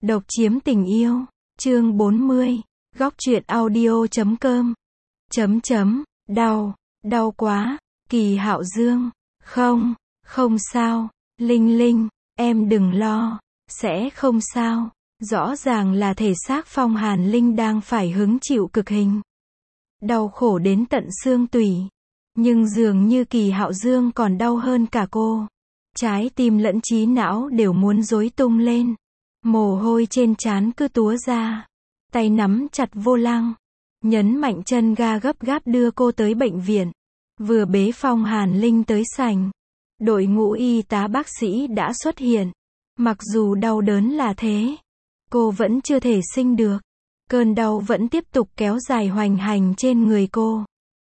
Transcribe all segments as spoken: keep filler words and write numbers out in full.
Độc chiếm tình yêu. Chương bốn mươi. Góc truyện audio chấm com. Chấm chấm. Đau. Đau quá. Kỳ Hạo Dương. Không. Không sao. Linh Linh. Em đừng lo. Sẽ không sao. Rõ ràng là thể xác Phong Hàn Linh đang phải hứng chịu cực hình. Đau khổ đến tận xương tủy. Nhưng dường như Kỳ Hạo Dương còn đau hơn cả cô. Trái tim lẫn trí não đều muốn rối tung lên. Mồ hôi trên trán cứ túa ra. Tay nắm chặt vô lăng. Nhấn mạnh chân ga gấp gáp đưa cô tới bệnh viện. Vừa bế Phong Hàn Linh tới sảnh. Đội ngũ y tá bác sĩ đã xuất hiện. Mặc dù đau đớn là thế, cô vẫn chưa thể sinh được. Cơn đau vẫn tiếp tục kéo dài hoành hành trên người cô.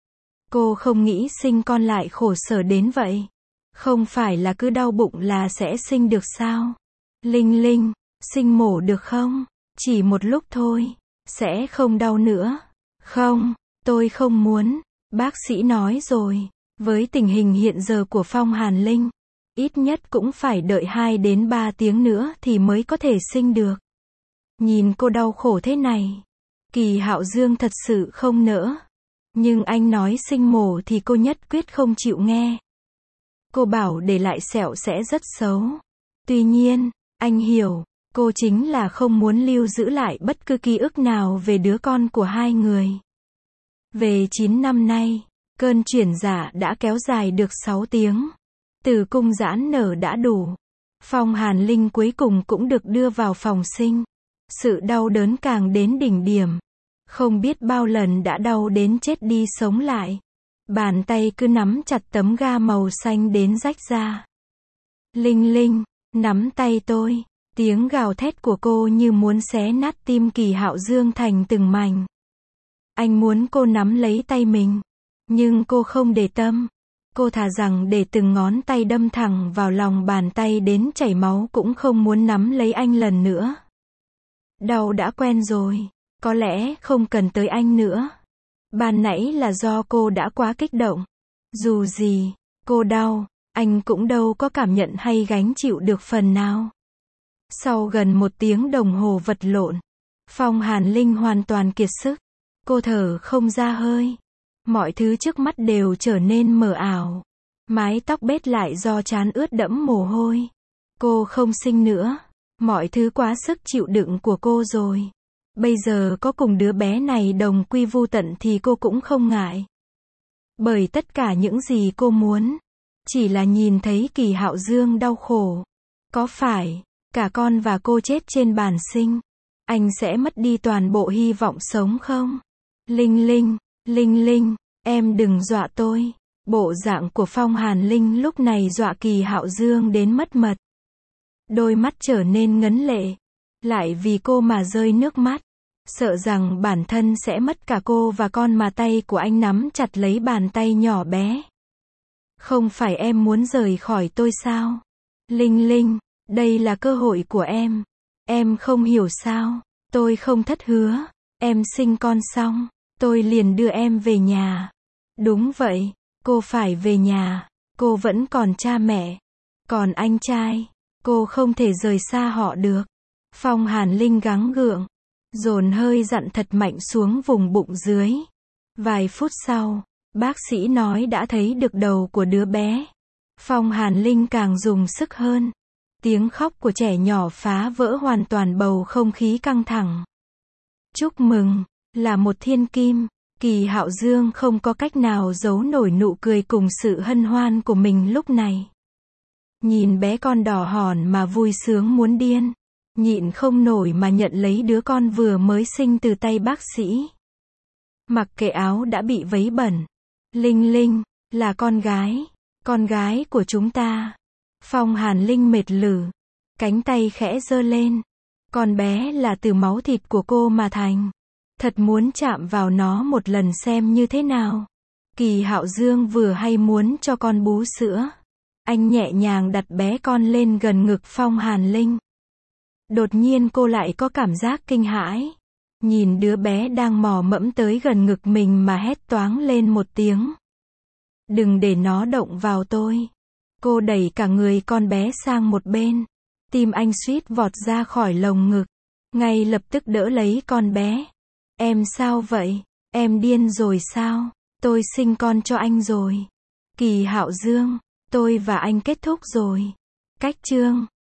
Cô không nghĩ sinh con lại khổ sở đến vậy. Không phải là cứ đau bụng là sẽ sinh được sao? Linh Linh, sinh mổ được không? Chỉ một lúc thôi, sẽ không đau nữa. Không, tôi không muốn. Bác sĩ nói rồi, với tình hình hiện giờ của Phong Hàn Linh, ít nhất cũng phải đợi hai đến ba tiếng nữa thì mới có thể sinh được. Nhìn cô đau khổ thế này, Kỳ Hạo Dương thật sự không nỡ. Nhưng anh nói sinh mổ thì cô nhất quyết không chịu nghe. Cô bảo để lại sẹo sẽ rất xấu. Tuy nhiên, anh hiểu, cô chính là không muốn lưu giữ lại bất cứ ký ức nào về đứa con của hai người. Về chín năm nay, cơn chuyển dạ đã kéo dài được sáu tiếng. Tử cung giãn nở đã đủ. Phong Hàn Linh cuối cùng cũng được đưa vào phòng sinh. Sự đau đớn càng đến đỉnh điểm. Không biết bao lần đã đau đến chết đi sống lại. Bàn tay cứ nắm chặt tấm ga màu xanh đến rách ra. Linh Linh, nắm tay tôi. Tiếng gào thét của cô như muốn xé nát tim Kỳ Hạo Dương thành từng mảnh. Anh muốn cô nắm lấy tay mình. Nhưng cô không để tâm. Cô thà rằng để từng ngón tay đâm thẳng vào lòng bàn tay đến chảy máu cũng không muốn nắm lấy anh lần nữa. Đau đã quen rồi. Có lẽ không cần tới anh nữa. Ban nãy là do cô đã quá kích động. Dù gì, cô đau, anh cũng đâu có cảm nhận hay gánh chịu được phần nào. Sau gần một tiếng đồng hồ vật lộn, Phong Hàn Linh hoàn toàn kiệt sức. Cô thở không ra hơi. Mọi thứ trước mắt đều trở nên mờ ảo. Mái tóc bết lại do trán ướt đẫm mồ hôi. Cô không sinh nữa. Mọi thứ quá sức chịu đựng của cô rồi. Bây giờ có cùng đứa bé này đồng quy vu tận thì cô cũng không ngại. Bởi tất cả những gì cô muốn, chỉ là nhìn thấy Kỳ Hạo Dương đau khổ. Có phải, cả con và cô chết trên bàn sinh, anh sẽ mất đi toàn bộ hy vọng sống không? Linh Linh, Linh Linh, em đừng dọa tôi. Bộ dạng của Phong Hàn Linh lúc này dọa Kỳ Hạo Dương đến mất mật. Đôi mắt trở nên ngấn lệ. Lại vì cô mà rơi nước mắt. Sợ rằng bản thân sẽ mất cả cô và con mà tay của anh nắm chặt lấy bàn tay nhỏ bé. Không phải em muốn rời khỏi tôi sao? Linh Linh, đây là cơ hội của em. Em không hiểu sao? Tôi không thất hứa. Em sinh con xong, tôi liền đưa em về nhà. Đúng vậy, cô phải về nhà. Cô vẫn còn cha mẹ. Còn anh trai, cô không thể rời xa họ được. Phong Hàn Linh gắng gượng. Dồn hơi dặn thật mạnh xuống vùng bụng dưới. Vài phút sau, bác sĩ nói đã thấy được đầu của đứa bé. Phong Hàn Linh càng dùng sức hơn. Tiếng khóc của trẻ nhỏ phá vỡ hoàn toàn bầu không khí căng thẳng. Chúc mừng, là một thiên kim. Kỳ Hạo Dương không có cách nào giấu nổi nụ cười cùng sự hân hoan của mình lúc này. Nhìn bé con đỏ hòn mà vui sướng muốn điên. Nhịn không nổi mà nhận lấy đứa con vừa mới sinh từ tay bác sĩ. Mặc kệ áo đã bị vấy bẩn. Linh Linh, là con gái. Con gái của chúng ta. Phong Hàn Linh mệt lử. Cánh tay khẽ giơ lên. Con bé là từ máu thịt của cô mà thành. Thật muốn chạm vào nó một lần xem như thế nào. Kỳ Hạo Dương vừa hay muốn cho con bú sữa. Anh nhẹ nhàng đặt bé con lên gần ngực Phong Hàn Linh. Đột nhiên cô lại có cảm giác kinh hãi. Nhìn đứa bé đang mò mẫm tới gần ngực mình mà hét toáng lên một tiếng. Đừng để nó động vào tôi. Cô đẩy cả người con bé sang một bên. Tim anh suýt vọt ra khỏi lồng ngực. ngay lập tức đỡ lấy con bé. Em sao vậy? Em điên rồi sao? Tôi sinh con cho anh rồi. Kỳ Hạo Dương, tôi và anh kết thúc rồi. Cách chương